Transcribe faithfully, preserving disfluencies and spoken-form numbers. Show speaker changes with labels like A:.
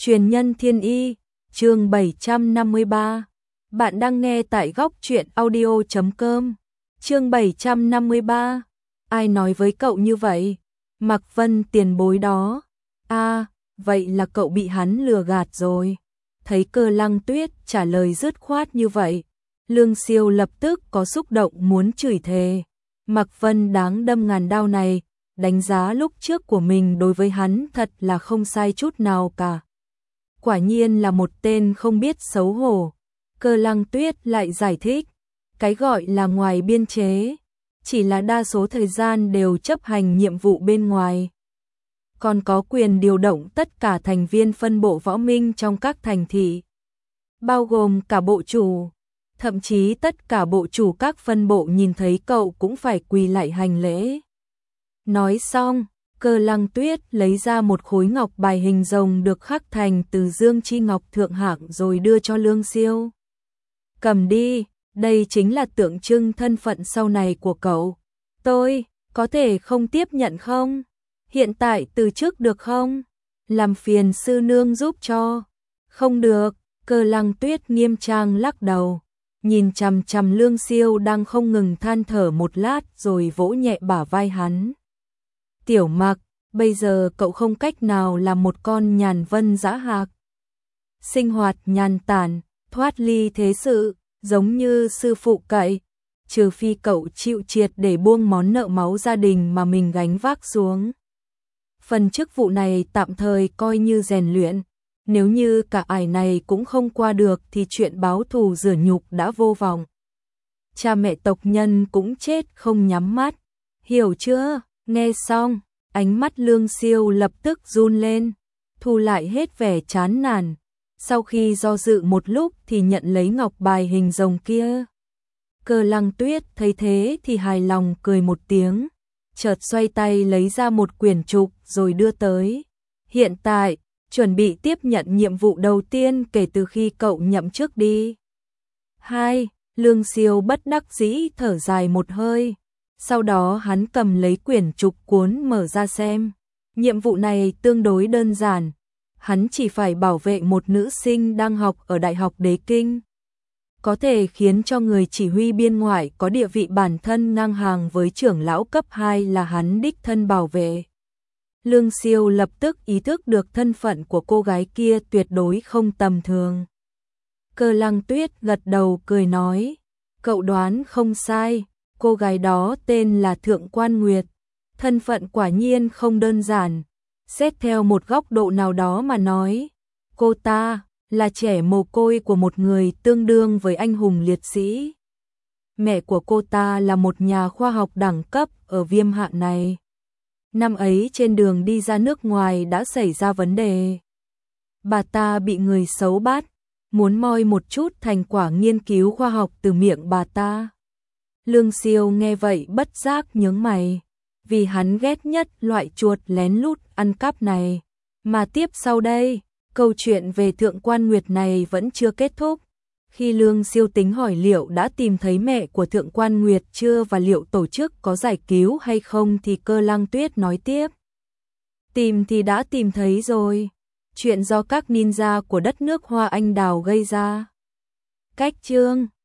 A: Truyền nhân thiên y, chương bảy trăm năm mươi ba. Bạn đang nghe tại góc truyện audio chấm com. Chương bảy trăm năm mươi ba. Ai nói với cậu như vậy? Mạc Vân tiền bối đó. A, à, vậy là cậu bị hắn lừa gạt rồi. Thấy Cơ Lăng Tuyết trả lời dứt khoát như vậy, Lương Siêu lập tức có xúc động muốn chửi thề. Mạc Vân đáng đâm ngàn đao này, đánh giá lúc trước của mình đối với hắn thật là không sai chút nào cả. Quả nhiên là một tên không biết xấu hổ. Cơ Lăng Tuyết lại giải thích, cái gọi là ngoài biên chế, chỉ là đa số thời gian đều chấp hành nhiệm vụ bên ngoài. Còn có quyền điều động tất cả thành viên phân bộ võ minh trong các thành thị, bao gồm cả bộ chủ. Thậm chí tất cả bộ chủ các phân bộ nhìn thấy cậu cũng phải quỳ lại hành lễ. Nói xong, Cơ Lăng Tuyết lấy ra một khối ngọc bài hình rồng được khắc thành từ dương chi ngọc thượng hạng rồi đưa cho Lương Siêu. Cầm đi, đây chính là tượng trưng thân phận sau này của cậu. Tôi, có thể không tiếp nhận không? Hiện tại từ chức được không? Làm phiền sư nương giúp cho. Không được, Cơ Lăng Tuyết nghiêm trang lắc đầu. Nhìn chằm chằm Lương Siêu đang không ngừng than thở một lát rồi vỗ nhẹ bả vai hắn. Tiểu Mạc, bây giờ cậu không cách nào làm một con nhàn vân dã hạc. Sinh hoạt nhàn tản, thoát ly thế sự, giống như sư phụ cậy. Trừ phi cậu chịu triệt để buông món nợ máu gia đình mà mình gánh vác xuống. Phần chức vụ này tạm thời coi như rèn luyện. Nếu như cả ải này cũng không qua được thì chuyện báo thù rửa nhục đã vô vọng. Cha mẹ tộc nhân cũng chết không nhắm mắt. Hiểu chưa? Nghe xong, ánh mắt Lương Siêu lập tức run lên, thu lại hết vẻ chán nản. Sau khi do dự một lúc thì nhận lấy ngọc bài hình rồng kia. Cơ Lăng Tuyết thấy thế thì hài lòng cười một tiếng, chợt xoay tay lấy ra một quyển trục rồi đưa tới. Hiện tại, chuẩn bị tiếp nhận nhiệm vụ đầu tiên kể từ khi cậu nhậm chức đi. Hai, Lương Siêu bất đắc dĩ thở dài một hơi. Sau đó hắn cầm lấy quyển trục cuốn mở ra xem. Nhiệm vụ này tương đối đơn giản. Hắn chỉ phải bảo vệ một nữ sinh đang học ở Đại học Đế Kinh. Có thể khiến cho người chỉ huy biên ngoại có địa vị bản thân ngang hàng với trưởng lão cấp hai là hắn đích thân bảo vệ. Lương Siêu lập tức ý thức được thân phận của cô gái kia tuyệt đối không tầm thường. Cơ Lăng Tuyết gật đầu cười nói, cậu đoán không sai, cô gái đó tên là Thượng Quan Nguyệt, thân phận quả nhiên không đơn giản. Xét theo một góc độ nào đó mà nói, cô ta là trẻ mồ côi của một người tương đương với anh hùng liệt sĩ. Mẹ của cô ta là một nhà khoa học đẳng cấp ở Viêm Hạ này. Năm ấy trên đường đi ra nước ngoài đã xảy ra vấn đề. Bà ta bị người xấu bắt, muốn moi một chút thành quả nghiên cứu khoa học từ miệng bà ta. Lương Siêu nghe vậy bất giác nhướng mày, vì hắn ghét nhất loại chuột lén lút ăn cắp này. Mà tiếp sau đây, câu chuyện về Thượng Quan Nguyệt này vẫn chưa kết thúc. Khi Lương Siêu tính hỏi liệu đã tìm thấy mẹ của Thượng Quan Nguyệt chưa và liệu tổ chức có giải cứu hay không thì Cơ Lăng Tuyết nói tiếp. Tìm thì đã tìm thấy rồi. Chuyện do các ninja của đất nước Hoa Anh Đào gây ra. Cách chương